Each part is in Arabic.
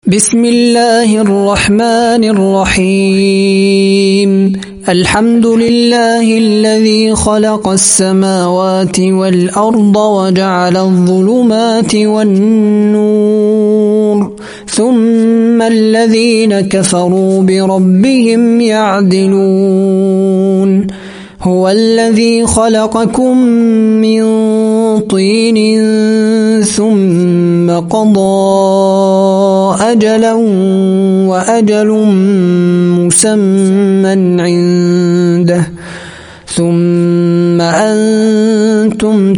بسم الله الرحمن الرحيم الحمد لله الذي خلق السماوات والأرض وجعل الظلمات والنور ثم الذين كفروا بربهم يعدلون هو الذي خلقكم من طين ثم قضى أجلا وأجل مسمى عنده ثم أنتم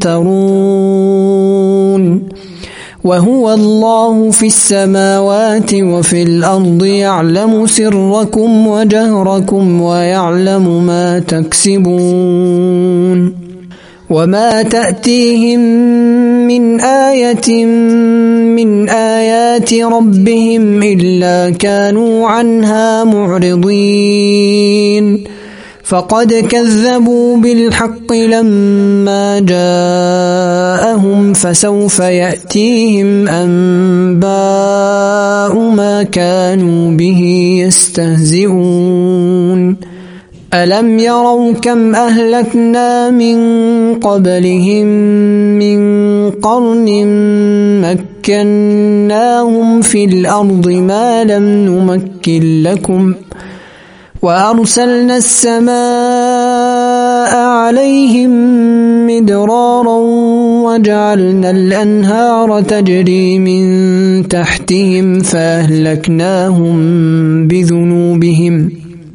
تمترون وهو الله في السماوات وفي الأرض يعلم سركم وجهركم ويعلم ما تكسبون وما تأتيهم من آية من آيات ربهم إلا كانوا عنها معرضين فقد كذبوا بالحق لما جاءهم فسوف يأتيهم أنباء ما كانوا به يستهزئون ألم يروا كم أهلكنا من قبلهم من قرن مكناهم في الأرض ما لم نمكن لكم وأرسلنا السماء عليهم مدرارا وجعلنا الأنهار تجري من تحتهم فأهلكناهم بذنوبهم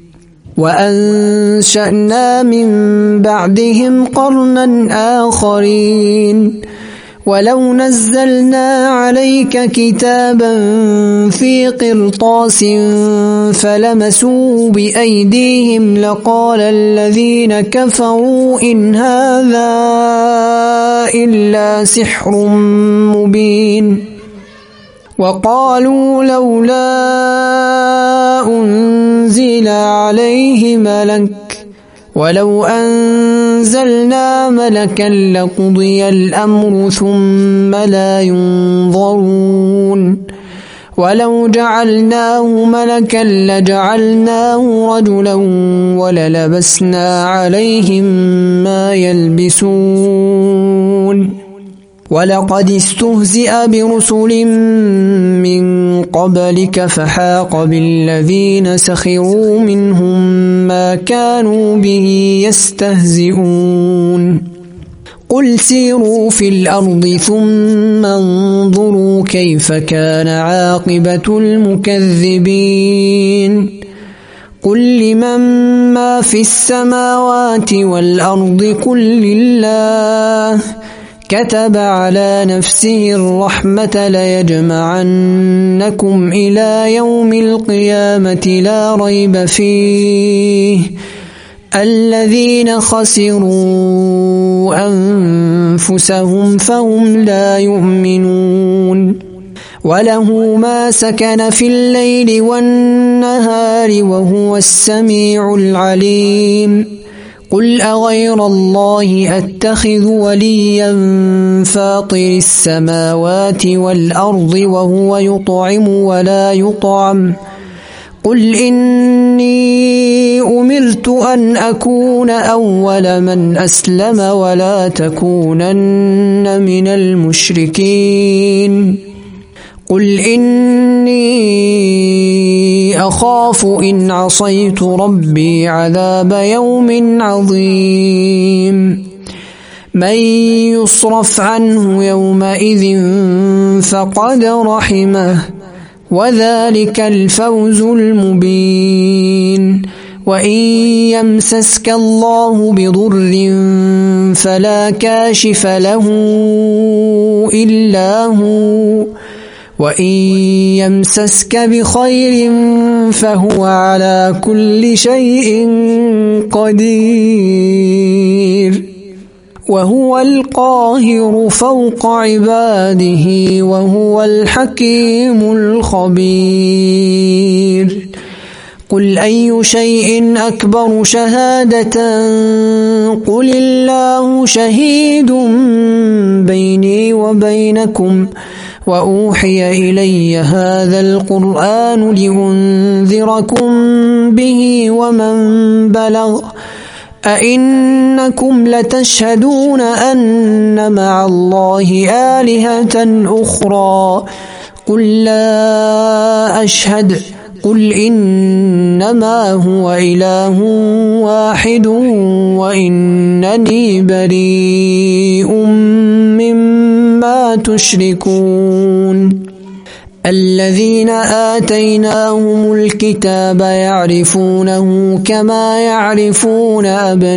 وأنشأنا من بعدهم قرنا آخرين ولو نزلنا عليك كتابا في قرطاس فلمسوه بأيديهم لقال الذين كفروا إن هذا إلا سحر مبين وقالوا لولا أنزل عليه ملك ولو أنزلنا ملكا لقضي الأمر ثم لا ينظرون ولو جعلناه ملكا لجعلناه رجلا وللبسنا عليهم ما يلبسون ولقد استهزئ برسل من قبلك فحاق بالذين سخروا منهم ما كانوا به يستهزئون قل سيروا في الأرض ثم انظروا كيف كان عاقبة المكذبين قل لمن ما في السماوات والأرض قل لله كتب على نفسه الرحمة ليجمعنكم إلى يوم القيامة لا ريب فيه الذين خسروا أنفسهم فهم لا يؤمنون وله ما سكن في الليل والنهار وهو السميع العليم قل أغير الله أتخذ وليا فاطر السماوات والأرض وهو يطعم ولا يطعم قل إني أمرت أن أكون أول من أسلم ولا تكونن من المشركين قل إني أخاف إن عصيت ربي عذاب يوم عظيم من يصرف عنه يومئذ فقد رحمه وذلك الفوز المبين وإن يمسسك الله بضر فلا كاشف له إلا هو وإن يمسسك بخير فهو على كل شيء قدير وهو القاهر فوق عباده وهو الحكيم الخبير قل أي شيء أكبر شهادة قل الله شهيد بيني وبينكم وأوحي إلي هذا القرآن لأنذركم به ومن بلغ أئنكم لتشهدون أن مع الله آلهة أخرى قل لا أشهد قل إنما هو إله واحد وإنني بريء مما تشركون الذين آتيناهم الكتاب يعرفونه كما يعرفون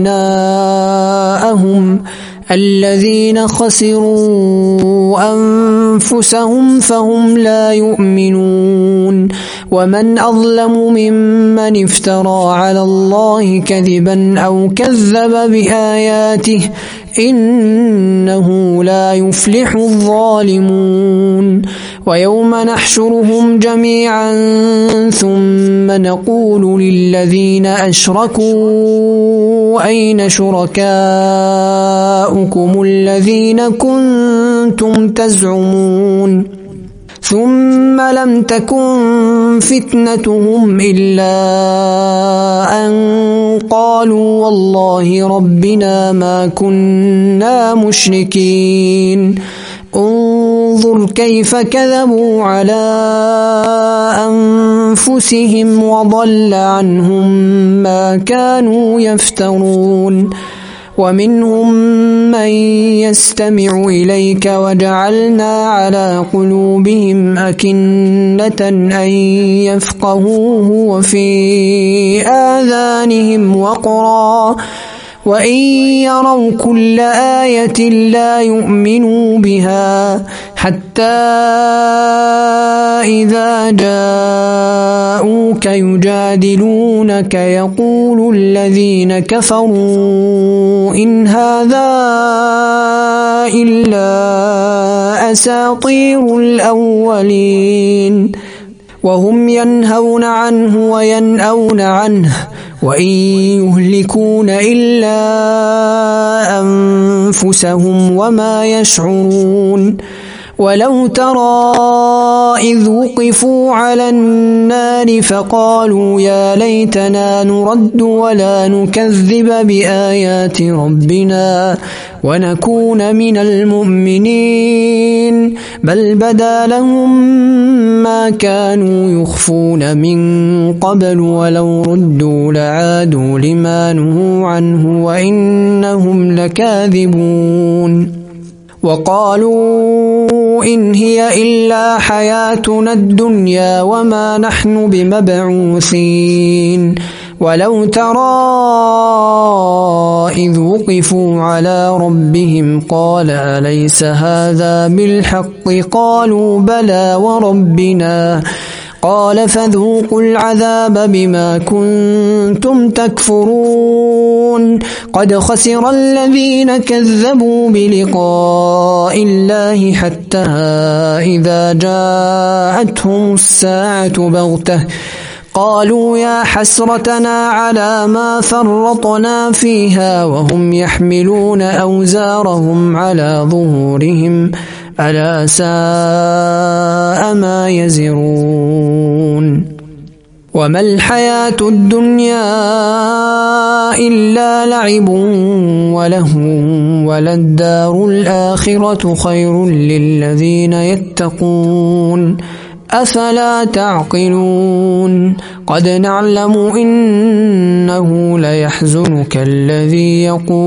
أبناءهم الذين خسروا أنفسهم فهم لا يؤمنون ومن أظلم ممن افترى على الله كذبا أو كذب بآياته إنه لا يفلح الظالمون ويوم نحشرهم جميعا ثم نقول للذين أشركوا أين شركاؤكم الذين كنتم تزعمون ثم لم تكن فتنتهم إلا أن قالوا والله ربنا ما كنا مشركين انظر كيف كذبوا على أنفسهم وضل عنهم ما كانوا يفترون ومنهم من يستمع إليك وجعلنا على قلوبهم أكنة أن يفقهوه وفي آذانهم وقرا وإن يروا كل آية لا يؤمنوا بها حتى إذا جاءوك يجادلونك يقول الذين كفروا إن هذا إلا أساطير الأولين وهم ينهون عنه وينأون عنه وإن يهلكون إلا أنفسهم وما يشعرون ولو ترى إذ وقفوا على النار فقالوا يا ليتنا نرد ولا نكذب بآيات ربنا ونكون من المؤمنين بل بدا لهم ما كانوا يخفون من قبل ولو ردوا لعادوا لما نهوا عنه وإنهم لكاذبون وقالوا إن هي إلا حياتنا الدنيا وما نحن بمبعوثين ولو ترى إذ وقفوا على ربهم قال أليس هذا بالحق قالوا بلى وربنا قال فذوقوا العذاب بما كنتم تكفرون قد خسر الذين كذبوا بلقاء الله حتى إذا جاءتهم الساعة بغتة قالوا يا حسرتنا على ما فرطنا فيها وهم يحملون أوزارهم على ظهورهم ألا ساء ما يزرون وما الحياة الدنيا إلا لعب ولهو وللدار الآخرة خير للذين يتقون أفلا تعقلون قد نعلم إنه ليحزنك الذي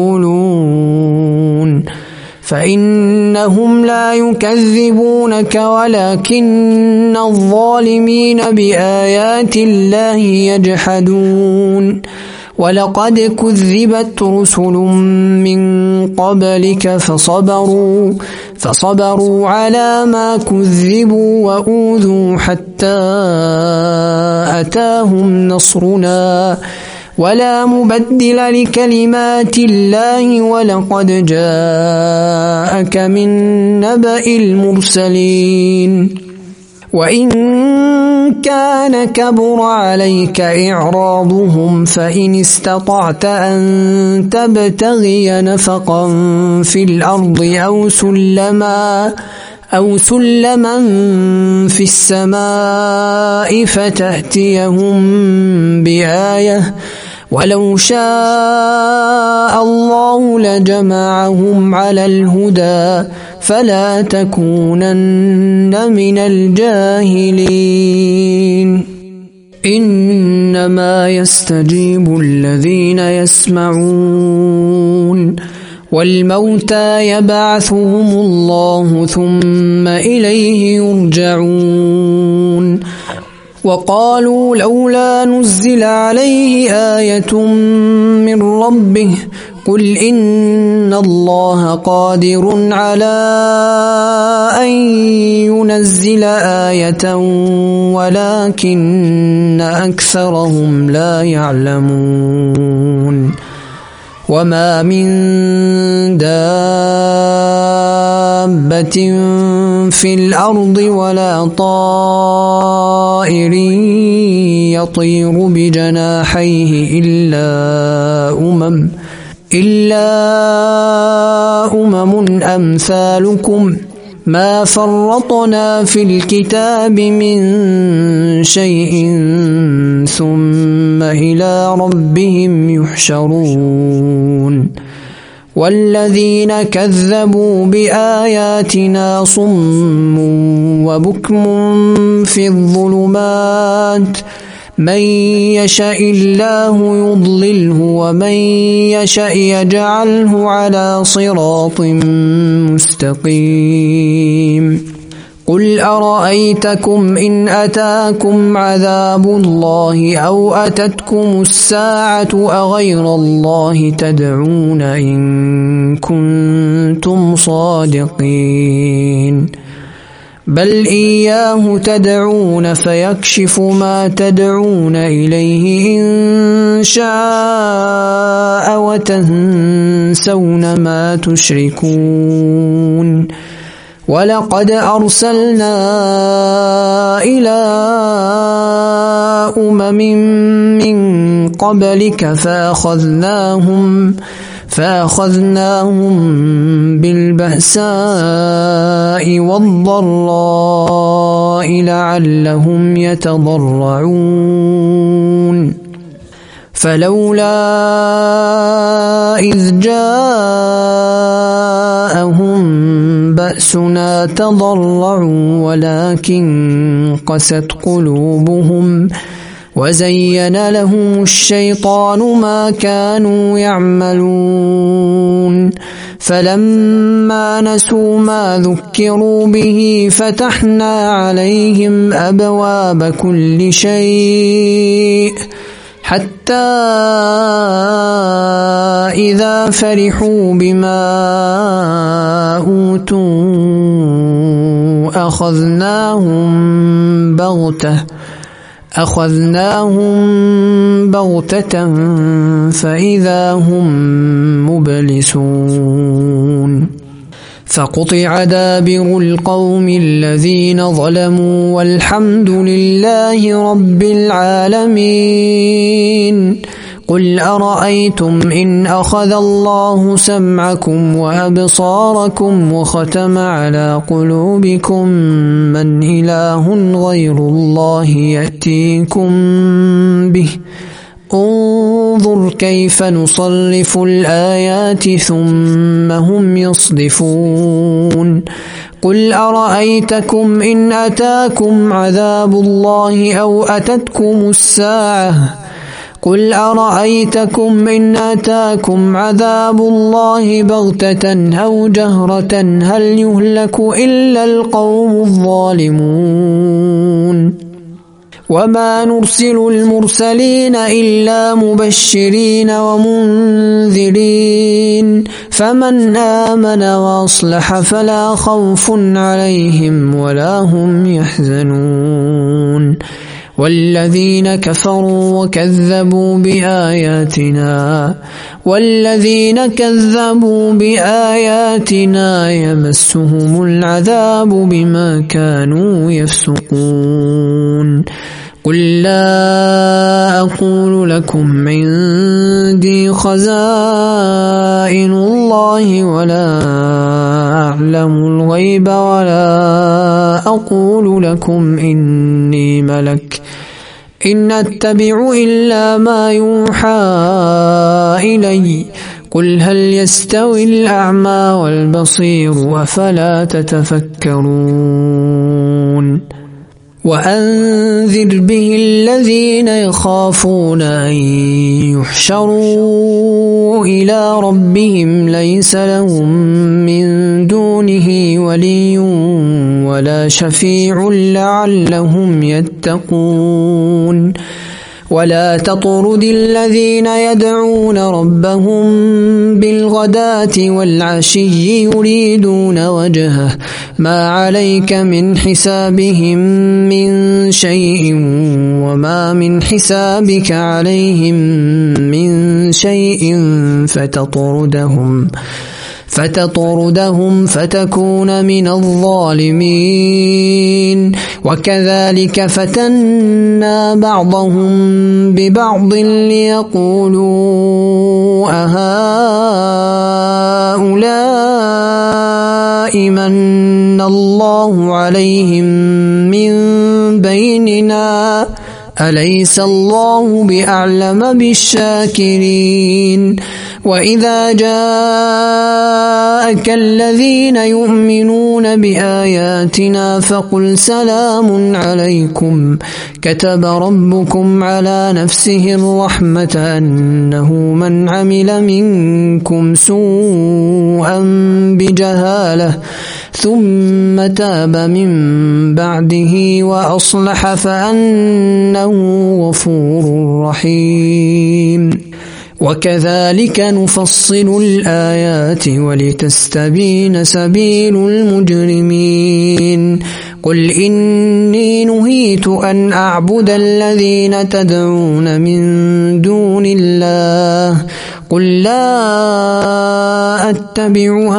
يقولون فإنهم لا يكذبونك ولكن الظالمين بآيات الله يجحدون ولقد كذبت رسل من قبلك فصبروا على ما كذبوا وأوذوا حتى أتاهم نصرنا ولا مبدل لكلمات الله ولقد جاءك من نبأ المرسلين وإن كان كبر عليك إعراضهم فإن استطعت أن تبتغي نفقا في الأرض أو سلما في السماء فتأتيهم بآية ولو شاء الله لجمعهم على الهدى فلا تكونن من الجاهلين إنما يستجيب الذين يسمعون والموتى يبعثهم الله ثم إليه يرجعون وقالوا لولا نزل عليه آية من ربه قل إن الله قادر على أن ينزل آية ولكن أكثرهم لا يعلمون وما من دابة في الأرض ولا طائر يطير بجناحيه إلا أمم أمثالكم ما فرطنا في الكتاب من شيء ثم إلى ربهم يحشرون والذين كذبوا بآياتنا صم وبكم في الظلمات من يشاء الله يضلله ومن يشاء يجعله على صراط مستقيم قل أرأيتكم إن أتاكم عذاب الله أو أتتكم الساعة أغير الله تدعون إن كنتم صادقين بل إياه تدعون فيكشف ما تدعون إليه إن شاء وتنسون ما تشركون ولقد أرسلنا إلى أمم من قبلك فأخذناهم بالبأساء والضراء لعلهم يتضرعون فلولا إذ جاءهم بأسنا تضرعوا ولكن قست قلوبهم وزين لهم الشيطان ما كانوا يعملون فلما نسوا ما ذكروا به فتحنا عليهم أبواب كل شيء حتى إذا فرحوا بما أوتوا أخذناهم بغتة فإذا هم مبلسون فقطع دابر القوم الذين ظلموا والحمد لله رب العالمين قل أرأيتم إن أخذ الله سمعكم وأبصاركم وختم على قلوبكم من إله غير الله يأتيكم به انظر كيف نصرف الآيات ثم هم يصدفون قل أرأيتكم إن أتاكم عذاب الله أو أتتكم الساعة قل أرأيتكم إن أتاكم عذاب الله بغتة أو جهرة هل يهلك إلا القوم الظالمون وما نرسل المرسلين إلا مبشرين ومنذرين فمن آمن وأصلح فلا خوف عليهم ولا هم يحزنون والذين كفروا وكذبوا بآياتنا يمسهم العذاب بما كانوا يفسقون قل لا أقول لكم عندي خزائن الله ولا أعلم الغيب ولا أقول لكم إني ملك إن أتبع إلا ما يوحى إلي قل هل يستوي الأعمى والبصير أفلا تتفكرون وأنذر به الذين يخافون أن يحشروا إلى ربهم ليس لهم من دونه ولي ولا شفيع لعلهم يتقون ولا تطرد الذين يدعون ربهم بالغداة والعشي يريدون وجهه ما عليك من حسابهم من شيء وما من حسابك عليهم من شيء فتطردهم فتكون من الظالمين وكذلك فتنا بعضهم ببعض ليقولوا أهؤلاء من الله عليهم من بيننا أليس الله بأعلم بالشاكرين وإذا جاءك الذين يؤمنون بآياتنا فقل سلام عليكم كتب ربكم على نفسه الرحمة أنه من عمل منكم سوءا بجهالة ثم تاب من بعده وأصلح فأنه غفور رحيم وكذلك نفصل الآيات ولتستبين سبيل المجرمين قل إني نهيت أن أعبد الذين تدعون من دون الله قل لا أتبع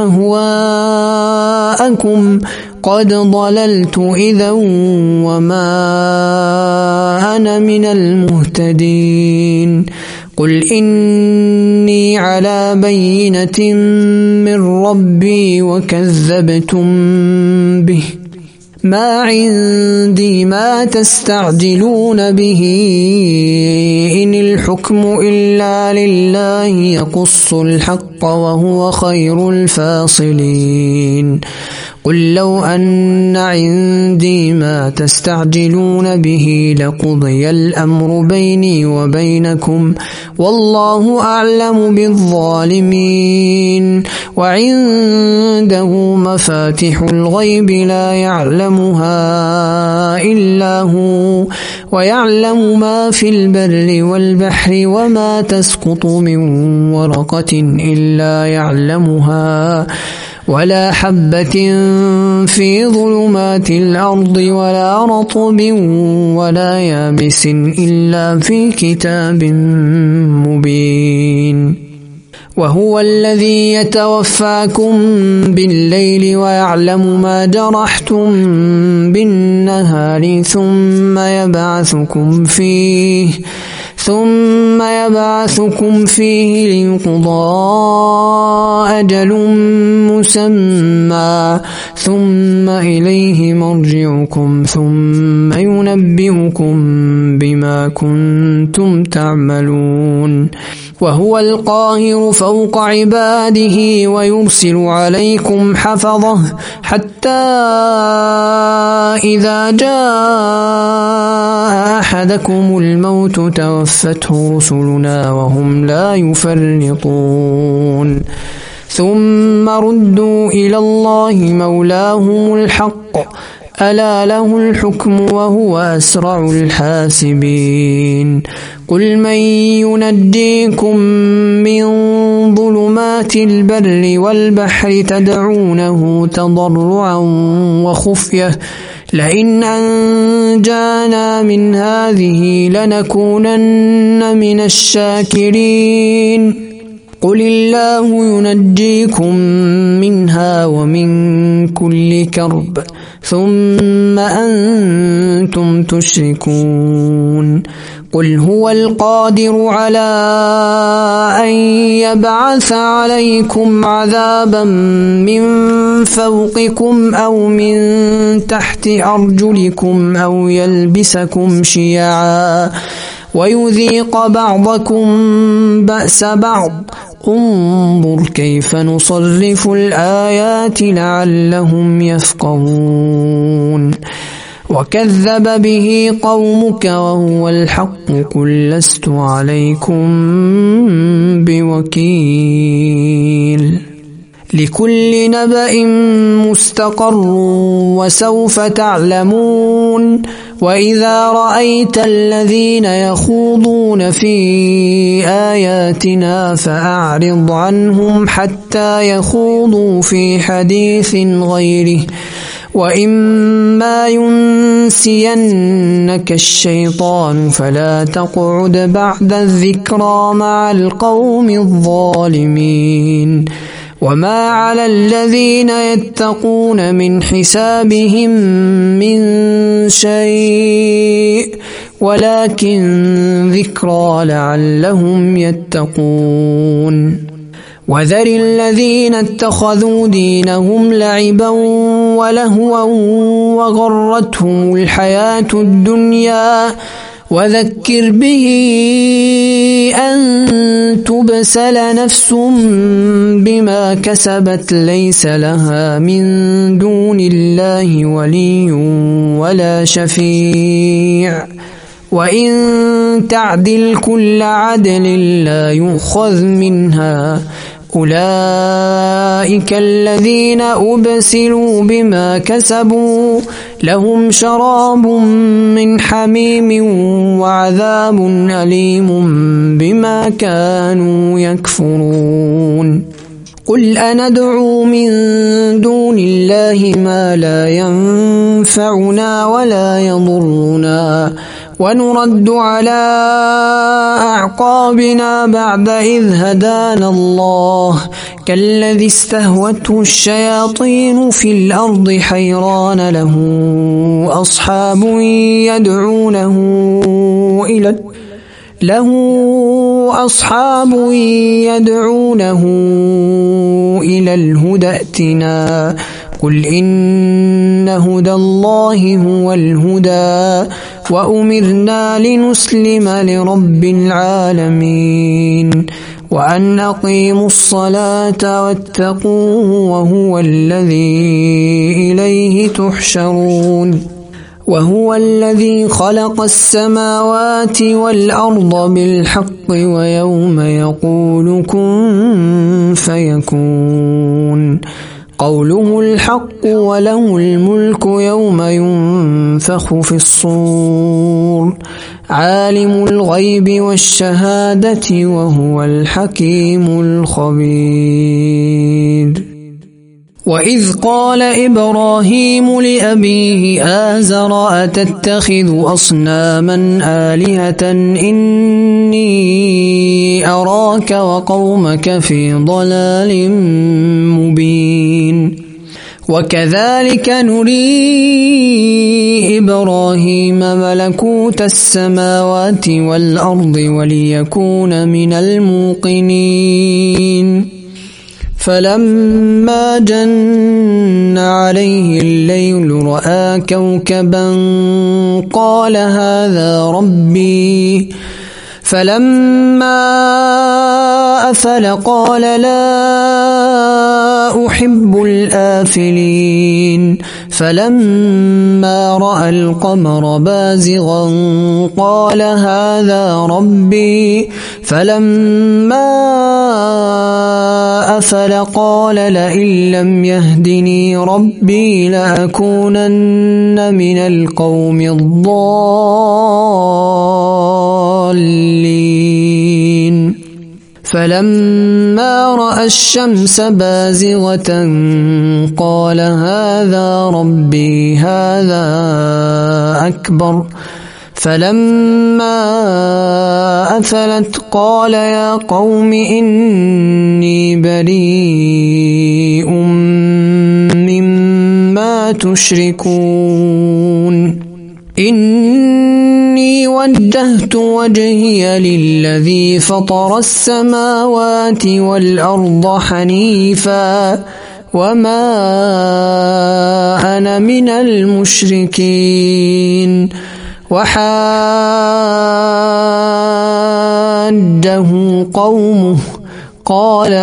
أهواءكم قد ضللت إذا وما أنا من المهتدين قل إني على بينة من ربي وكذبتم به ما عندي ما تستعجلون به إن الحكم إلا لله يقص الحق وهو خير الفاصلين قل لو أن عندي ما تستعجلون به لقضي الأمر بيني وبينكم والله أعلم بالظالمين وعنده مفاتح الغيب لا يعلمها إلا هو ويعلم ما في البر والبحر وما تسقط من ورقة إلا يعلمها ولا حبة في ظلمات الأرض ولا رطب ولا يابس إلا في كتاب مبين وهو الذي يتوفاكم بالليل ويعلم ما جرحتم بالنهار ثم يبعثكم فيه ليقضى أجل مسمى ثم إليه مرجعكم ثم ينبئكم بما كنتم تعملون وهو القاهر فوق عباده ويرسل عليكم حفظه حتى إذا جاء أحدكم الموت توفته رسلنا وهم لا يفرطون ثم ردوا إلى الله مولاهم الحق ألا له الحكم وهو أسرع الحاسبين قل من ينجيكم من ظلمات البر والبحر تدعونه تضرعا وخفية لئن أنجانا من هذه لنكونن من الشاكرين قل الله ينجيكم منها ومن كل كرب ثم أنتم تشركون قل هو القادر على أن يبعث عليكم عذابا من فوقكم أو من تحت أرجلكم أو يلبسكم شيعا ويذيق بعضكم بأس بعض انظر كيف نصرف الآيات لعلهم يفقهون وكذب به قومك وهو الحق قل لست عليكم بوكيل لكل نبأ مستقر وسوف تعلمون وإذا رأيت الذين يخوضون في آياتنا فأعرض عنهم حتى يخوضوا في حديث غيره وإما ينسينك الشيطان فلا تقعد بعد الذكرى مع القوم الظالمين وما على الذين يتقون من حسابهم من شيء ولكن ذكرى لعلهم يتقون وذر الذين اتخذوا دينهم لعبا ولهوا وغرتهم الحياة الدنيا وذكر به أن تبسل نفس بما كسبت ليس لها من دون الله ولي ولا شفيع وإن تعدل كل عدل لا يؤخذ منها أولئك الذين أبسلوا بما كسبوا لهم شراب من حميم وعذاب أليم بما كانوا يكفرون قل أندعو من دون الله ما لا ينفعنا ولا يضرنا ونرد على أعقابنا بعد إذ هدانا الله كالذي استهوته الشياطين في الأرض حيران له أصحاب يدعونه إلى الهدى ائتنا قل إن هدى الله هو الهدى وأمرنا لنسلم لرب العالمين وأن أقيموا الصلاة واتقوه وهو الذي إليه تحشرون وهو الذي خلق السماوات والأرض بالحق ويوم يقول كن فيكون قوله الحق وله الملك يوم ينفخ في الصور عالم الغيب والشهادة وهو الحكيم الخبير وإذ قال إبراهيم لأبيه آزر أتتخذ أصناما آلهة إني أراك وقومك في ضلال مبين وكذلك نري إبراهيم ملكوت السماوات والأرض وليكون من الموقنين فلما جن عليه الليل رأى كوكبا قال هذا ربي فلما أفل قال لا أحب الآفلين فلما رأى القمر بازغا قال هذا ربي فلما أفل قال لئن لم يهدني ربي لأكونن من القوم الضالين فلما رأى الشمس بازغة قال هذا ربي هذا أكبر فلما أفلت قال يا قوم إني بريء مما تشركون إني وجهت وجهي للذي فطر السماوات والأرض حنيفا وما أنا من المشركين وحاجه قومه قال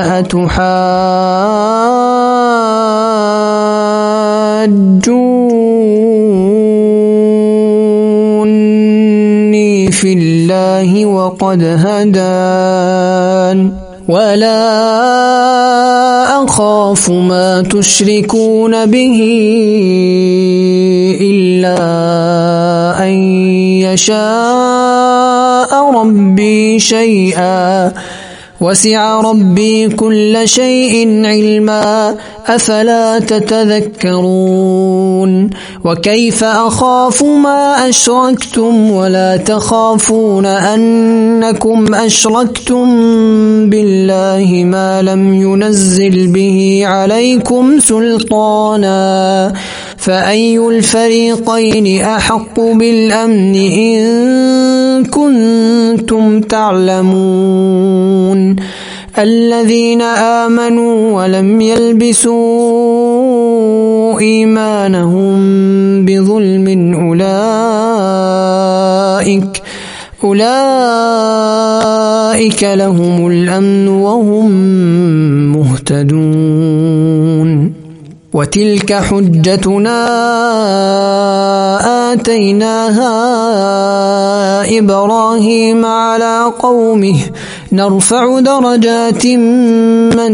أتحاجوني في الله وقد هدان ولا أخاف ما تشركون به إلا أن يشاء ربي شيئا وسع ربي كل شيء علما أفلا تتذكرون وكيف أخاف ما أشركتم ولا تخافون أنكم أشركتم بالله ما لم ينزل به عليكم سلطانا فأي الفريقين أحق بالأمن إن كنتم تعلمون الذين آمنوا ولم يلبسوا إيمانهم بظلم أولئك لهم الأمن وهم مهتدون وتلك حجتنا آتيناها إبراهيم على قومه نرفع درجات من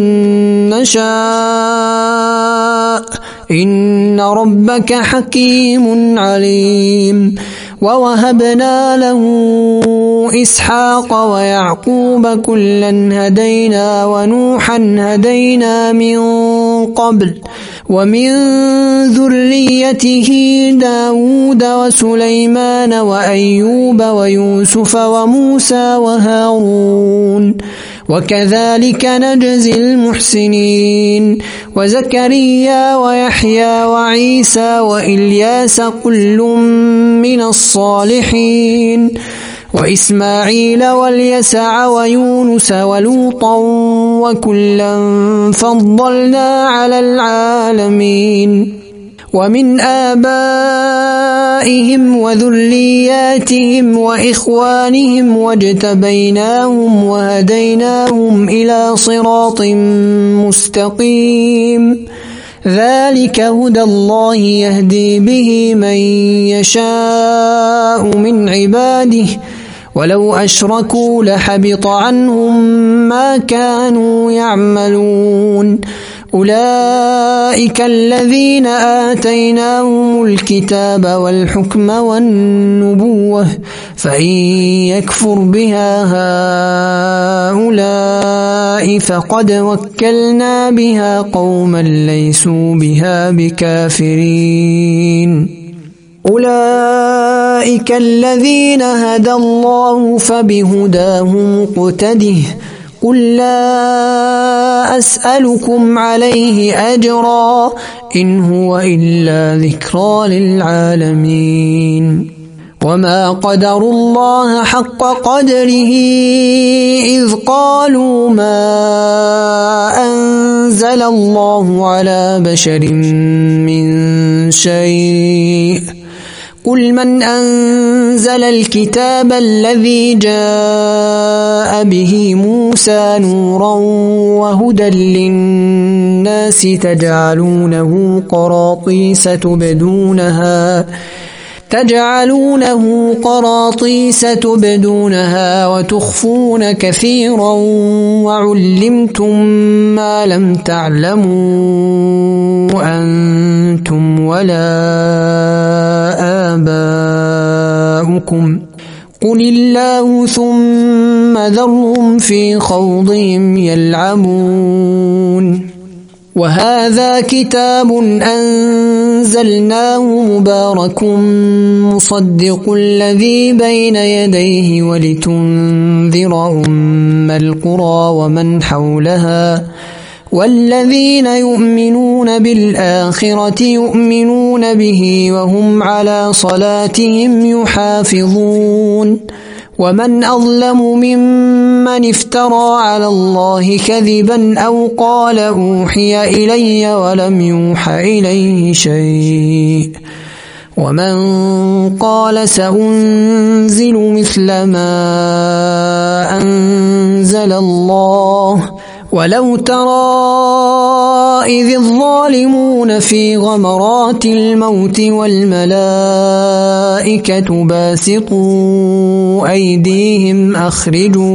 نشاء إن ربك حكيم عليم ووهبنا له إسحاق ويعقوب كلا هدينا ونوحا هدينا من قبل ومن ذريته داود وسليمان وأيوب ويوسف وموسى وهارون وكذلك نجزي المحسنين وزكريا ويحيى وعيسى وإلياس كل من الصالحين وإسماعيل واليسع ويونس ولوطا وكلا فضلنا على العالمين ومن آبائهم وذرياتهم وإخوانهم واجتبيناهم وهديناهم إلى صراط مستقيم ذلك هدى الله يهدي به من يشاء من عباده ولو أشركوا لحبط عنهم ما كانوا يعملون أولئك الذين آتيناهم الكتاب والحكم والنبوة فإن يكفر بها هؤلاء فقد وكلنا بها قوما ليسوا بها بكافرين أولئك الذين هدى الله فبهداه مقتده قل لا أسألكم عليه أجرا إن هو إلا ذكرى للعالمين وما قدروا الله حق قدره إذ قالوا ما أنزل الله على بشر من شيء قل من أنزل الكتاب الذي جاء به موسى نورا وهدى للناس تجعلونه قراطيس تبدونها وتخفون كثيرا وعلمتم ما لم تعلموا أنتم ولا آباؤكم قل الله ثم ذرهم في خوضهم يلعبون وهذا كتاب أنزلناه مبارك مصدق الذي بين يديه ولتنذر أم القرى ومن حولها والذين يؤمنون بالآخرة يؤمنون به وهم على صلاتهم يحافظون ومن أظلم ممن افترى على الله كذبا أو قال أوحي إلي ولم يوح إليه شيء ومن قال سأنزل مثل ما أنزل الله ولو ترى إذ الظالمون في غمرات الموت والملائكة باسطوا أيديهم أخرجوا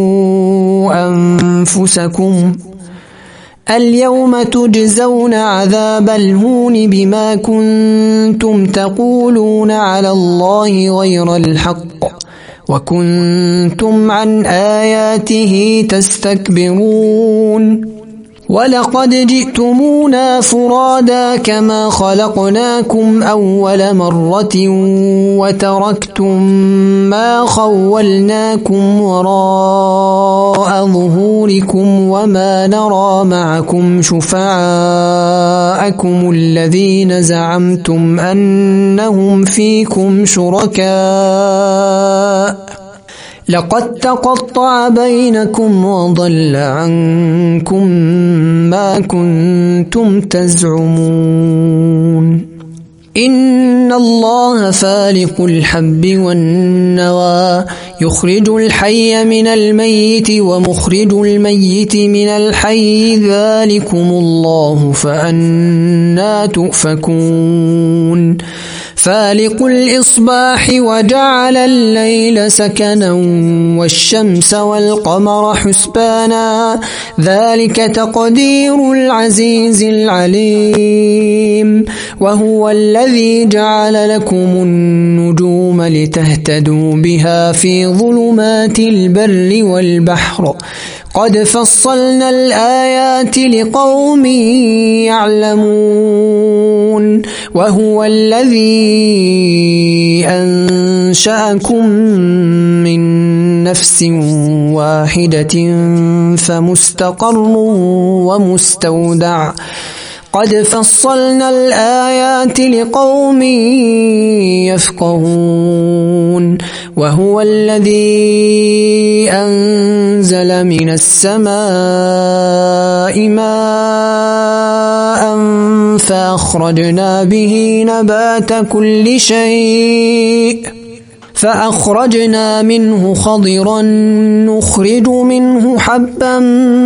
أنفسكم اليوم تجزون عذاب الهون بما كنتم تقولون على الله غير الحق وكنتم عن آياته تستكبرون ولقد جئتمونا فرادا كما خلقناكم أول مرة وتركتم ما خولناكم وراء ظهوركم وما نرى معكم شفعاءكم الذين زعمتم أنهم فيكم شركاء لقد تقطع بينكم وضل عنكم ما كنتم تزعمون إن الله فالق الحب والنوى يخرج الحي من الميت ومخرج الميت من الحي ذلكم الله فأنى تؤفكون فالق الإصباح وجعل الليل سكنا والشمس والقمر حسبانا ذلك تقدير العزيز العليم وهو الذي جعل لكم النجوم لتهتدوا بها في ظلمات البر والبحر قد فصلنا الآيات لقوم يعلمون وهو الذي أنشأكم من نفس واحدة فمستقر ومستودع قد فصلنا الآيات لقوم يفقهون وهو الذي أنزل من السماء ماء فأخرجنا به نبات كل شيء فأخرجنا منه خضرا نخرج منه حبا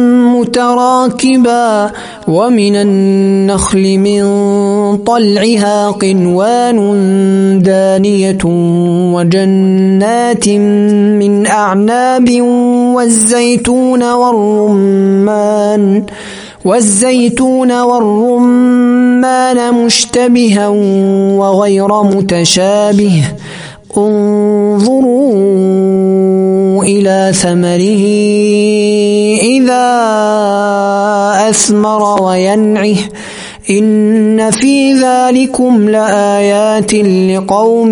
متراكبا ومن النخل من طلعها قنوان دانية وجنات من أعناب والزيتون والرمان مشتبها وغير متشابه انظروا إلى ثمره إذا أثمر وينعه إن في ذلكم لآيات لقوم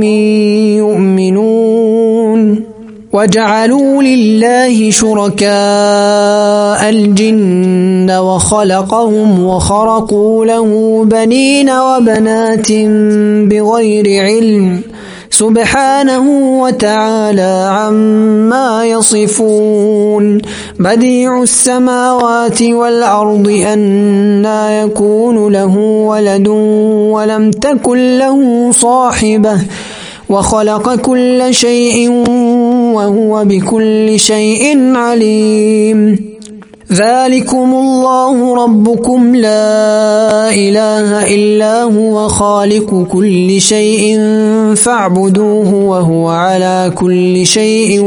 يؤمنون وجعلوا لله شركاء الجن وخلقهم وخرقوا له بنين وبنات بغير علم سبحانه وتعالى عما يصفون بديع السماوات والأرض أنى يكون له ولد ولم تكن له صاحبة وخلق كل شيء وهو بكل شيء عليم ذلكم الله ربكم لا إله إلا هو خالق كل شيء فاعبدوه وهو على كل شيء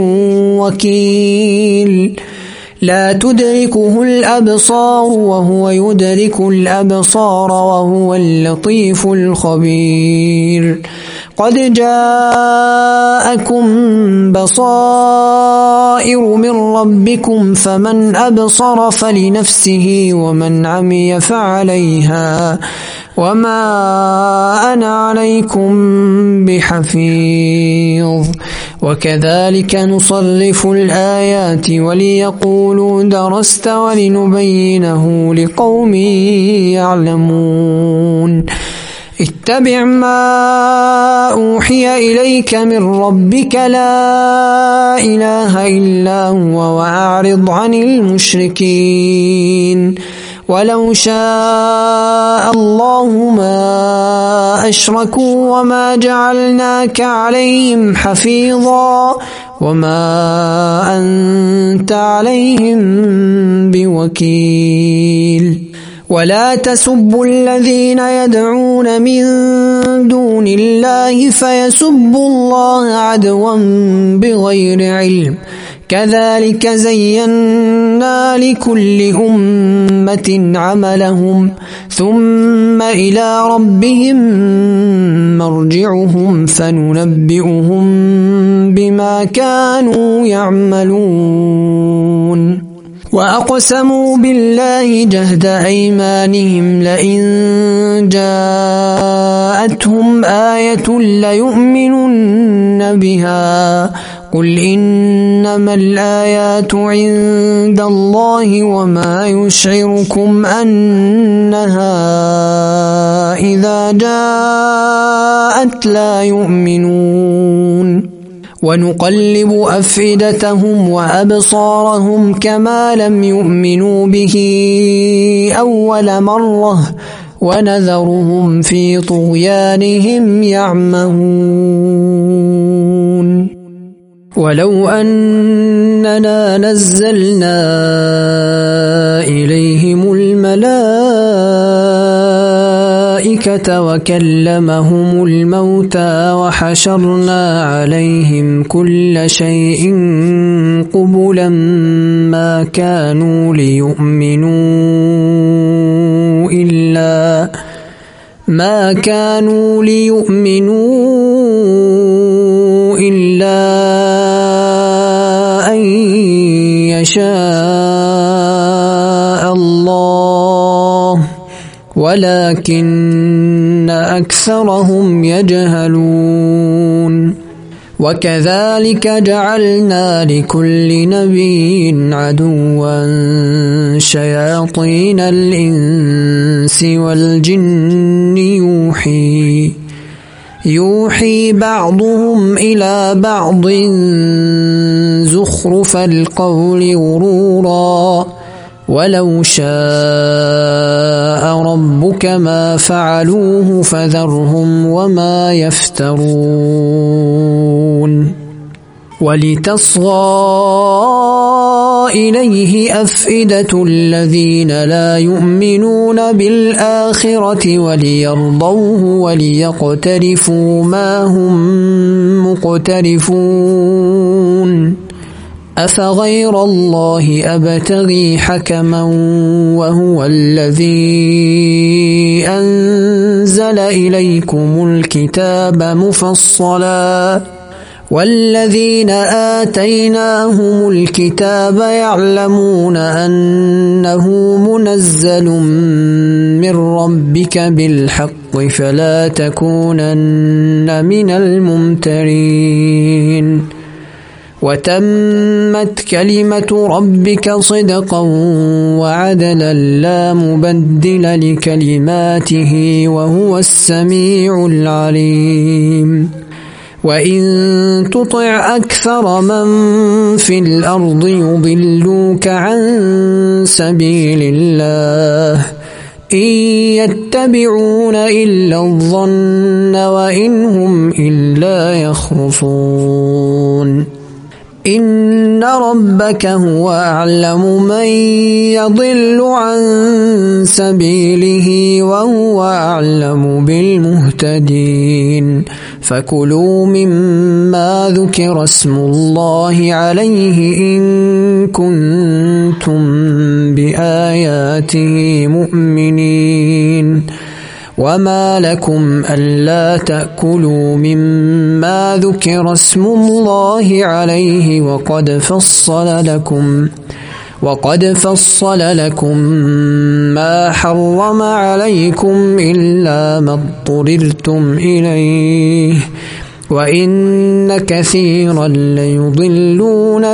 وكيل لا تدركه الأبصار وهو يدرك الأبصار وهو اللطيف الخبير قد جاءكم بصائر بصائر من ربكم فمن أبصر فلنفسه ومن عمي فعليها وما أنا عليكم بحفيظ وكذلك نصرف الآيات وليقولوا درست ولنبينه لقوم يعلمون اتبع ما أوحي إليك من ربك لا إله إلا هو وأعرض عن المشركين ولو شاء الله ما أشركوا وما جعلناك عليهم حفيظا وما أنت عليهم بوكيل ولا تسبوا الذين يدعون من دون الله فيسبوا الله عدوا بغير علم كذلك زينا لكل أمة عملهم ثم إلى ربهم مرجعهم فننبئهم بما كانوا يعملون وأقسموا بالله جهد أيمانهم لئن جاءتهم آية ليؤمنن بها قل إنما الآيات عند الله وما يشعركم أنها إذا جاءت لا يؤمنون ونقلب أفئدتهم وأبصارهم كما لم يؤمنوا به أول مرة ونذرهم في طغيانهم يعمهون ولو أننا نزلنا إليهم الملائكة وكلمهم الموتى وحشرنا عليهم كل شيء قبلا ما كانوا ليؤمنوا إلا أن يشاء الله ولكن أكثرهم يجهلون وكذلك جعلنا لكل نبي عدوا شياطين الإنس والجن يوحي بعضهم إلى بعض زخرف القول غرورا ولو شاء ربك ما فعلوه فذرهم وما يفترون ولتصغى إليه أفئدة الذين لا يؤمنون بالآخرة وليرضوه وليقترفوا ما هم مقترفون أفغير الله أبتغي حكما وهو الذي أنزل إليكم الكتاب مفصلا والذين آتيناهم الكتاب يعلمون أنه منزل من ربك بالحق فلا تكونن من الممترين وتمت كلمة ربك صدقا وعدلا لا مبدل لكلماته وهو السميع العليم وإن تطع أكثر من في الأرض يضلوك عن سبيل الله إن يتبعون إلا الظن وإن هم إلا يخرصون إن ربك هو أعلم من يضل عن سبيله وهو أعلم بالمهتدين فكلوا مما ذكر اسم الله عليه إن كنتم بآياته مؤمنين وما لكم ألا تأكلوا مما ذكر اسم الله عليه وقد فصل لكم ما حرم عليكم إلا ما اضطررتم إليه وإن كثيرا ليضلون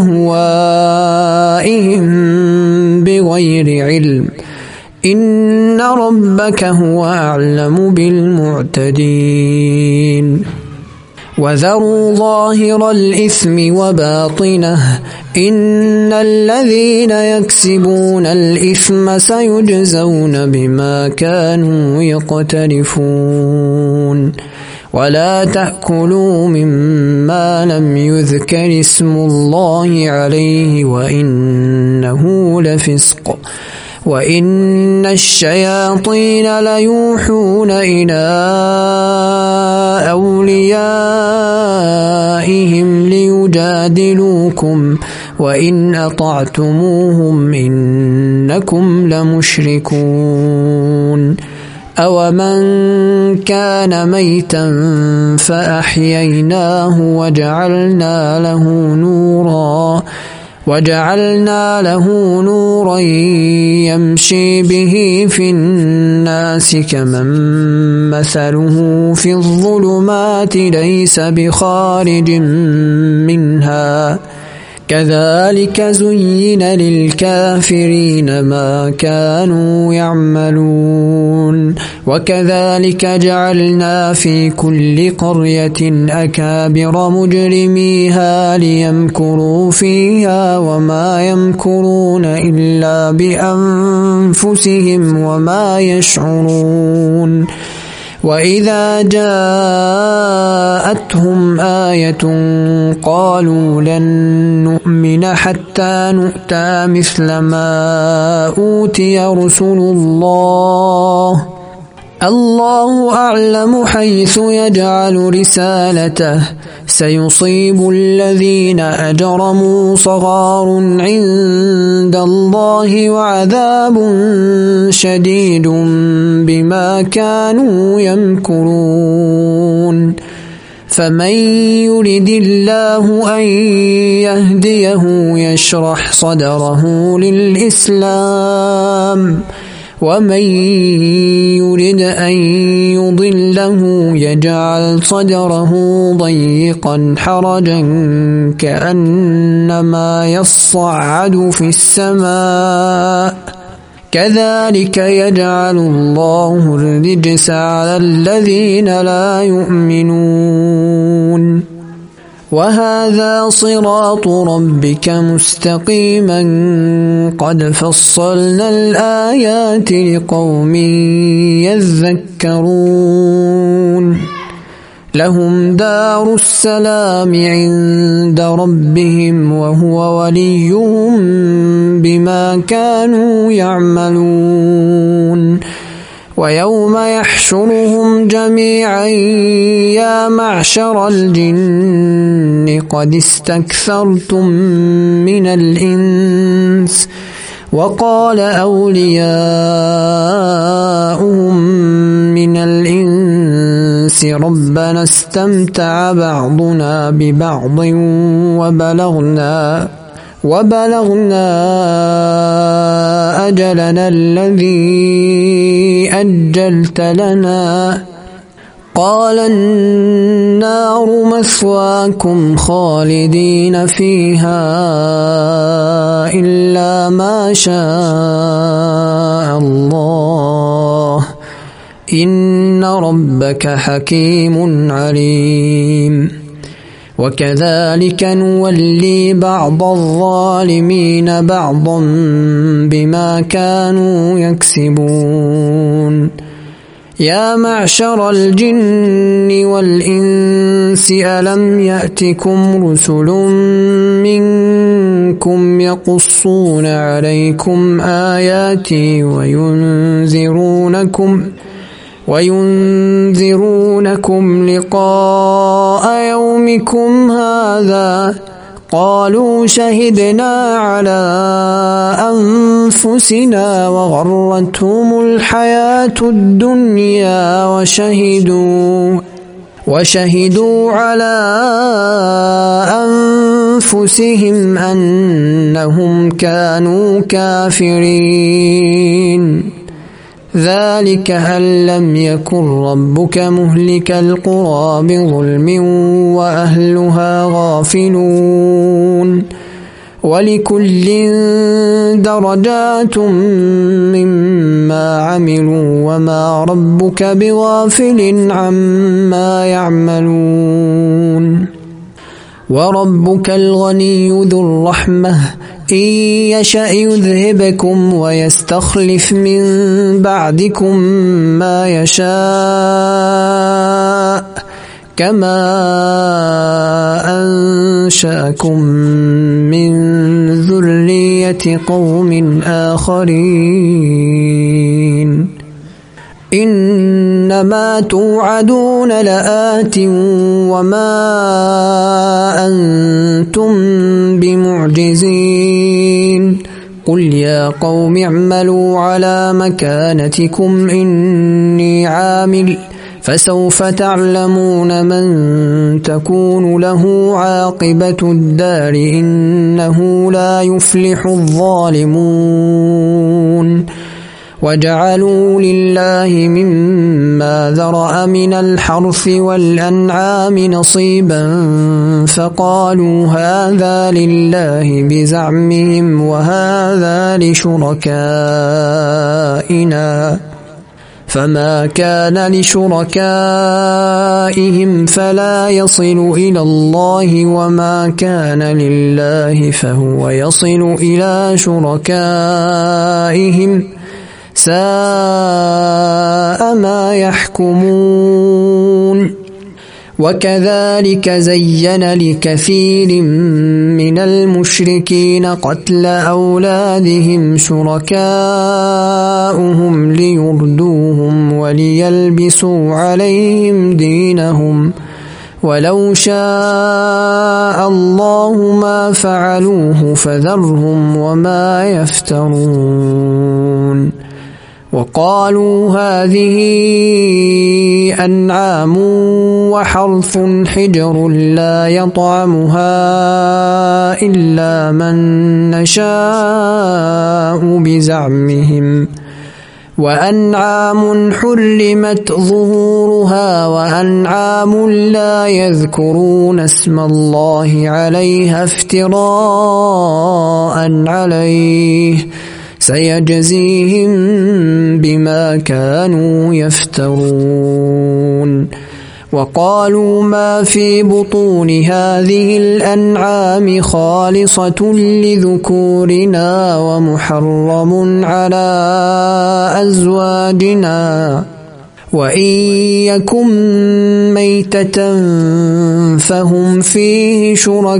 بأهوائهم بغير علم إن ربك هو أعلم بالمعتدين وذروا ظاهر الإثم وباطنه إن الذين يكسبون الإثم سيجزون بما كانوا يقترفون ولا تأكلوا مما لم يذكر اسم الله عليه وإنه لفسق وإن الشياطين ليوحون إلى أوليائهم ليجادلوكم وإن أطعتموهم إنكم لمشركون أومن كان ميتا فأحييناه وجعلنا له نورا يمشي به في الناس كمن مثله في الظلمات ليس بخارج منها كذلك زين للكافرين ما كانوا يعملون وكذلك جعلنا في كل قرية أكابر مجرميها ليمكروا فيها وما يمكرون إلا بأنفسهم وما يشعرون وإذا جاءتهم آية قالوا لن نؤمن حتى نؤتى مثل ما أوتي رسل الله أعلم حيث يجعل رسالته سيصيب الذين أجرموا صغار عند الله وعذاب شديد بما كانوا يمكرون فمن يرد الله أن يهديه يشرح صدره للإسلام ومن يرد أن يضله يجعل صدره ضيقا حرجا كأنما يصعد في السماء كذلك يجعل الله الرجس على الذين لا يؤمنون وهذا صراط ربك مستقيما قد فصلنا الآيات لقوم يذكرون لهم دار السلام عند ربهم وهو وليهم بما كانوا يعملون ويوم يحشرهم جميعا يا معشر الجن قد استكثرتم من الإنس وقال أولياؤهم من الإنس ربنا استمتع بعضنا ببعض وبلغنا أجلنا الذي أجلت لنا قال النار مثواكم خالدين فيها إلا ما شاء الله إن ربك حكيم عليم وكذلك نولي بعض الظالمين بعضا بما كانوا يكسبون يا معشر الجن والإنس ألم يأتكم رسل منكم يقصون عليكم آياتي وينذرونكم لقاء يومكم هذا قالوا شهدنا على أنفسنا وغرتهم الحياة الدنيا وشهدوا على أنفسهم أنهم كانوا كافرين ذلك أن لم يكن ربك مهلك القرى بظلم وأهلها غافلون ولكل درجات مما عملوا وما ربك بغافل عما يعملون وربك الغني ذو الرحمة إن يشأ يذهبكم ويستخلف من بعدكم ما يشاء كما أنشأكم من ذرية قوم آخرين إنما توعدون لآت وما أنتم بمعجزين قل يا قوم اعملوا على مكانتكم إني عامل فسوف تعلمون من تكون له عاقبة الدار إنه لا يفلح الظالمون وجعلوا لله مما ذرأ من الحرث والأنعام نصيبا فقالوا هذا لله بزعمهم وهذا لشركائنا فما كان لشركائهم فلا يصل إلى الله وما كان لله فهو يصل إلى شركائهم ساء ما يحكمون وكذلك زين لكثير من المشركين قتل أولادهم شركاؤهم ليردوهم وليلبسوا عليهم دينهم ولو شاء الله ما فعلوه فذرهم وما يفترون وقالوا هذه أنعام وحرث حجر لا يطعمها إلا من نشاء بزعمهم وأنعام حرمت ظهورها وأنعام لا يذكرون اسم الله عليها افتراء عليه سيجزيهم بما كانوا يفترون وقالوا ما في بطون هذه الأنعام خالصة لذكورنا ومحرم على أزواجنا وإن يكن ميتة فهم فيه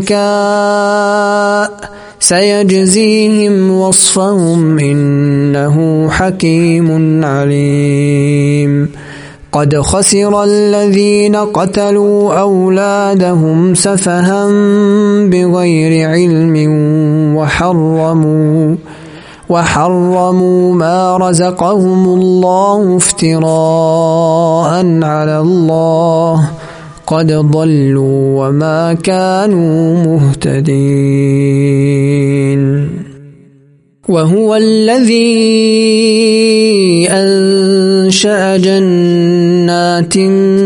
شركاء سيجزيهم وصفهم إنه حكيم عليم قد خسر الذين قتلوا أولادهم سفها بغير علم وحرموا ما رزقهم الله افتراء على الله قد ضلوا وما كانوا مهتدين وهو الذي أنشأ جنات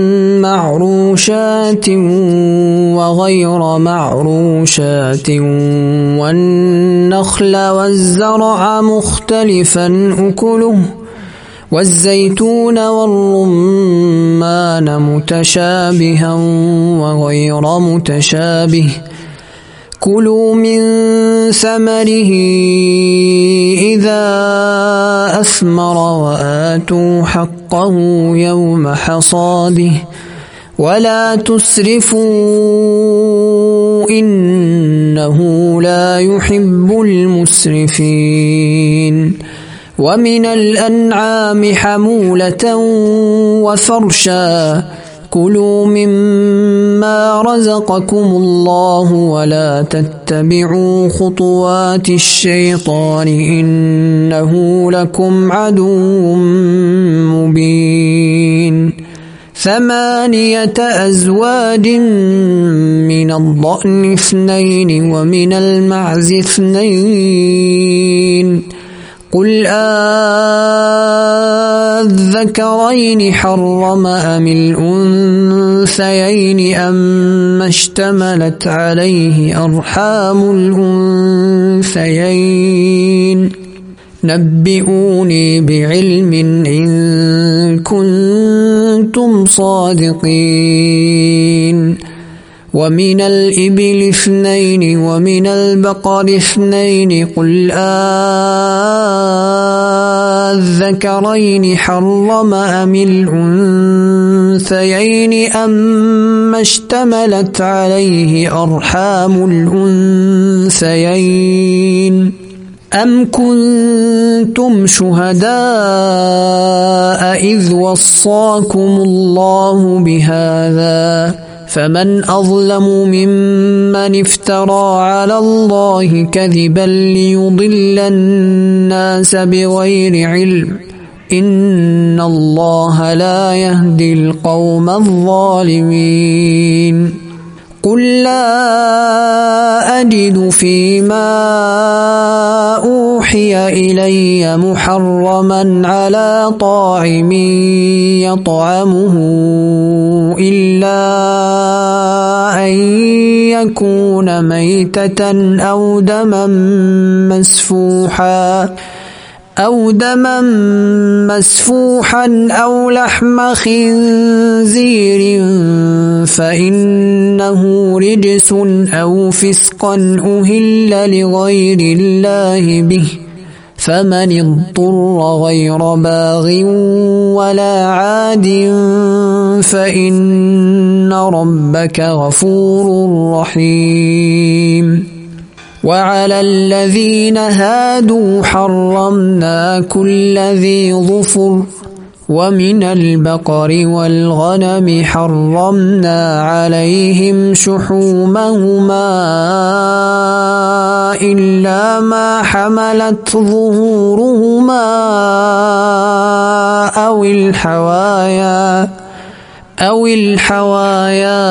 معروشات وغير معروشات والنخل والزرع مختلفا أكله والزيتون والرمان متشابها وغير متشابه كلوا من ثمره إذا أثمر وآتوا حقه يوم حصاده ولا تسرفوا إنه لا يحب المسرفين ومن الأنعام حمولة وفرشا كلوا مما رزقكم الله ولا تتبعوا خطوات الشيطان إنه لكم عدو مبين 8 أزواج من الضأن 2 ومن المعز 2 قل الذكرين حرم أم الأنثيين أما اشتملت عليه أرحام الأنثيين نبئوني بعلم إن كنتم صادقين ومن الإبل 2 ومن البقر 2 قل الذكرين حرم أم الأنثيين أما اشتملت عليه أرحام الأنثيين أم كنتم شهداء إذ وصاكم الله بهذا فمن أظلم ممن افترى على الله كذبا ليضل الناس بغير علم إن الله لا يهدي القوم الظالمين قل لا أجد فيما أوحي إلي محرما على طاعم يطعمه إلا أن يكون ميتة أو دما مسفوحا أو لحم خنزير فإنه رجس أو فسقا أهل لغير الله به فمن اضطر غير باغ ولا عاد فإن ربك غفور رحيم وعلى الذين هادوا حرمنا كل ذي ظفر ومن البقر والغنم حرمنا عليهم شحومهما إلا ما حملت ظهورهما أو الحوايا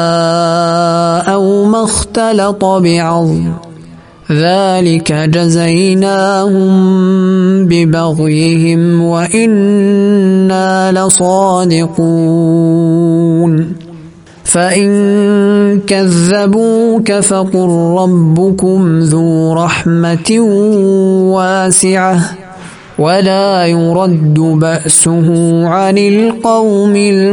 أو ما اختلط بعظم ذلك جزيناهم ببغيهم وإنا لصادقون فإن كذبوك فقل ربكم ذو رحمة واسعة ولا يرد بأسه عن القوم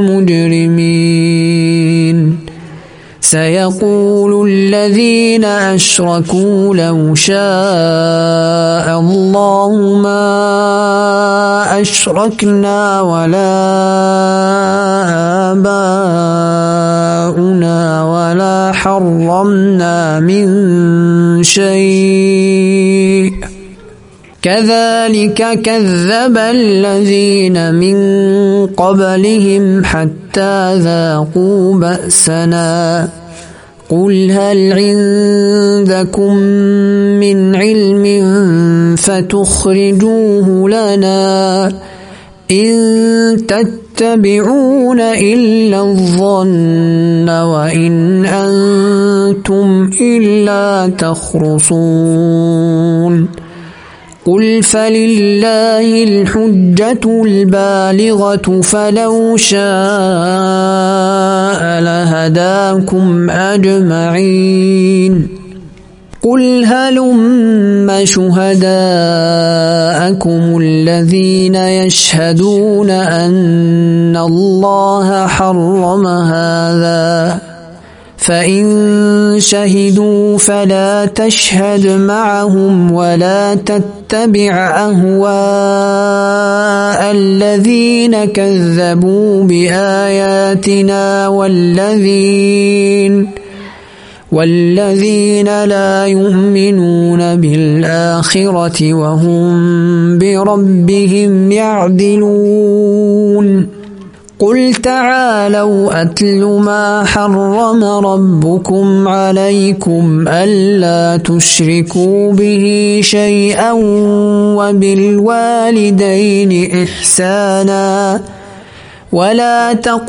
المجرمين سيقول الذين أشركوا لو شاء الله ما أشركنا ولا آباؤنا ولا حرمنا من شيء كذلك كذب الذين من قبلهم حتى ذاقوا بأسنا قل هل عندكم من علم فتخرجوه لنا إن تتبعون إلا الظن وإن أنتم إلا تخرصون قل فلله الحجة البالغة فلو شاء لهداكم أجمعين قل هلم شهداءكم الذين يشهدون أن الله حرم هذا فإن شهدوا فلا تشهد معهم ولا تتبع أهواء الذين كذبوا بآياتنا والذين لا يؤمنون بالآخرة وهم بربهم يعدلون قل تعالوا أتل ما حرم ربكم عليكم ألا تشركوا به شيئا وبالوالدين إحسانا ولا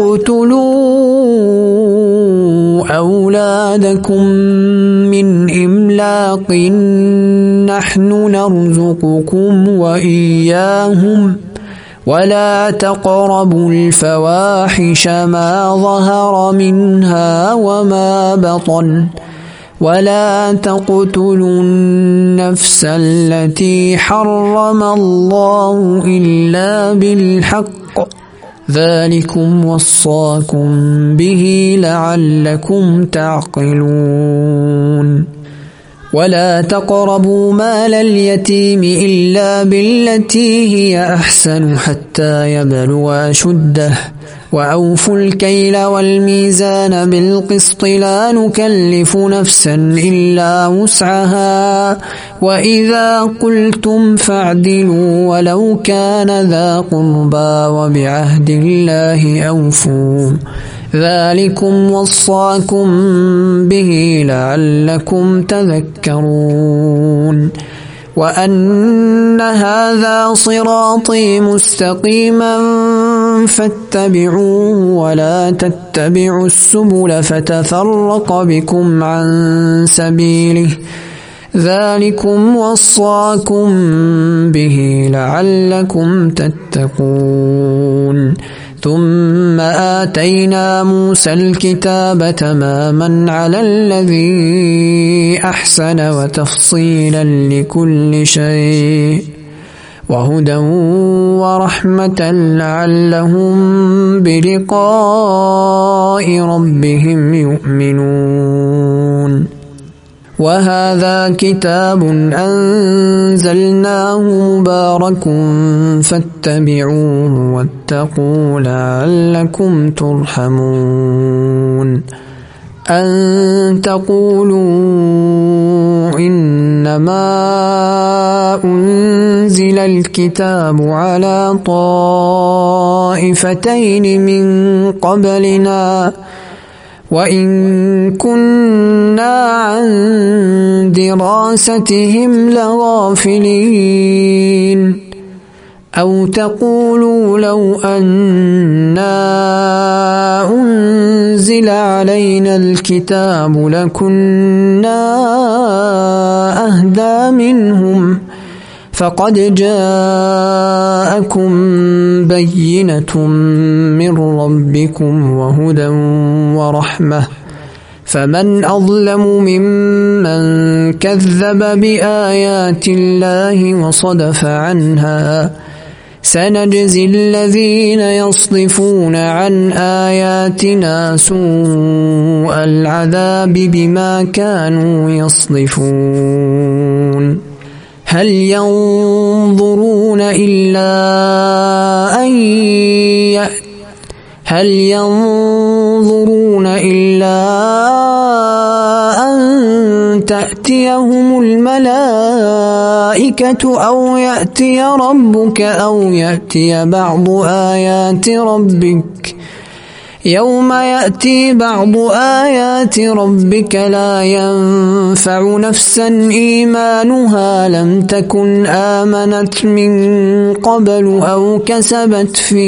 تقتلوا أولادكم من إملاق نحن نرزقكم وإياهم ولا تقربوا الفواحش ما ظهر منها وما بطن ولا تقتلوا النفس التي حرم الله إلا بالحق ذلكم وصاكم به لعلكم تعقلون ولا تقربوا مال اليتيم إلا بالتي هي أحسن حتى يبلغ أشده وأوفوا الكيل والميزان بالقسط لا نكلف نفسا إلا وسعها وإذا قلتم فاعدلوا ولو كان ذا قربى وبعهد الله أوفوا ذلكم وصاكم به لعلكم تذكرون وأن هذا صراطي مستقيما فاتبعوه ولا تتبعوا السبل فتفرق بكم عن سبيله ذلكم وصاكم به لعلكم تتقون ثم آتينا موسى الكتاب تماما على الذي أحسن وتفصيلا لكل شيء وهدى ورحمة لعلهم بلقاء ربهم يؤمنون وهذا كتاب أنزلناه مبارك فاتبعوه واتقوا لعلكم ترحمون أن تقولوا إنما أنزل الكتاب على طائفتين من قبلنا وإن كنا عن دراستهم لغافلين أو تقولوا لو أنا أنزل علينا الكتاب لكنا أهدى منهم فقد جاءكم بينة من ربكم وهدى ورحمة فمن أظلم ممن كذب بآيات الله وصدف عنها سنجزي الذين يصدفون عن آياتنا سوء العذاب بما كانوا يصدفون هل ينظرون إلا أن تأتيهم الملائكة أو يأتي ربك أو يأتي بعض آيات ربك يوم يأتي بعض آيات ربك لا ينفع نفسا إيمانها لم تكن آمنت من قبل أو كسبت في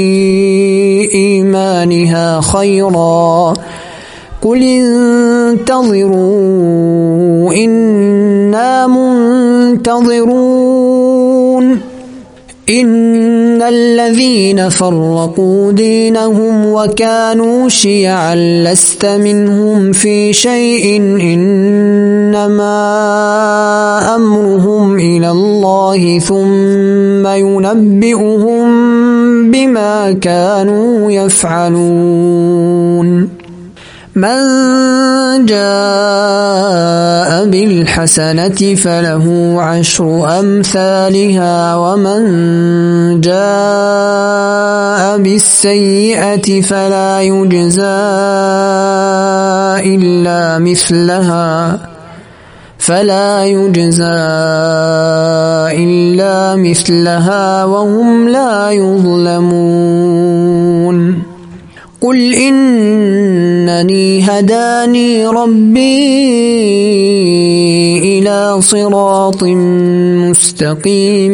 إيمانها خيرا قل انتظروا إنا منتظرون إن الذين فرقوا دينهم وكانوا شيعا لست منهم في شيء إنما أمرهم إلى الله ثم ينبئهم بما كانوا يفعلون من جاء بالحسنة فله عشر أمثالها ومن جاء بالسيئة فلا يجزى إلا مثلها وهم لا يظلمون قل إنني هداني ربي إلى صراط مستقيم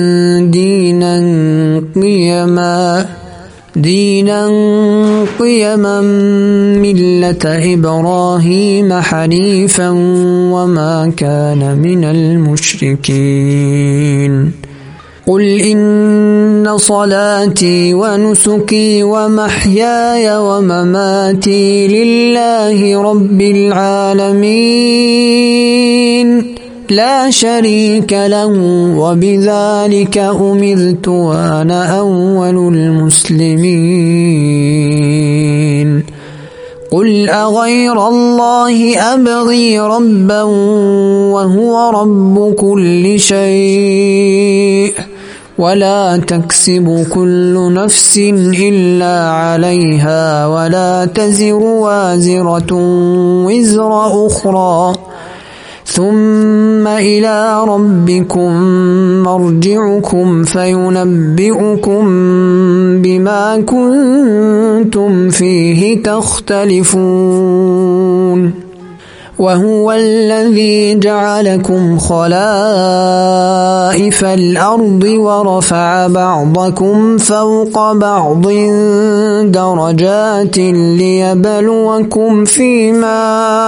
دينا قيما ملة إبراهيم حنيفا وما كان من المشركين قل إن صلاتي ونسكي ومحياي ومماتي لله رب العالمين لا شريك له وبذلك أمرت وأنا أول المسلمين قل أغير الله أبغي ربا وهو رب كل شيء ولا تكسب كل نفس إلا عليها ولا تزر وازرة وزر أخرى ثم إلى ربكم مرجعكم فينبئكم بما كنتم فيه تختلفون وهو الذي جعلكم خلائف الأرض ورفع بعضكم فوق بعض درجات ليبلوكم فيما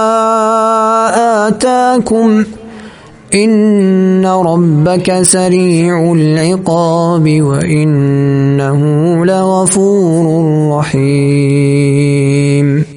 آتاكم إن ربك سريع العقاب وإنه لغفور رحيم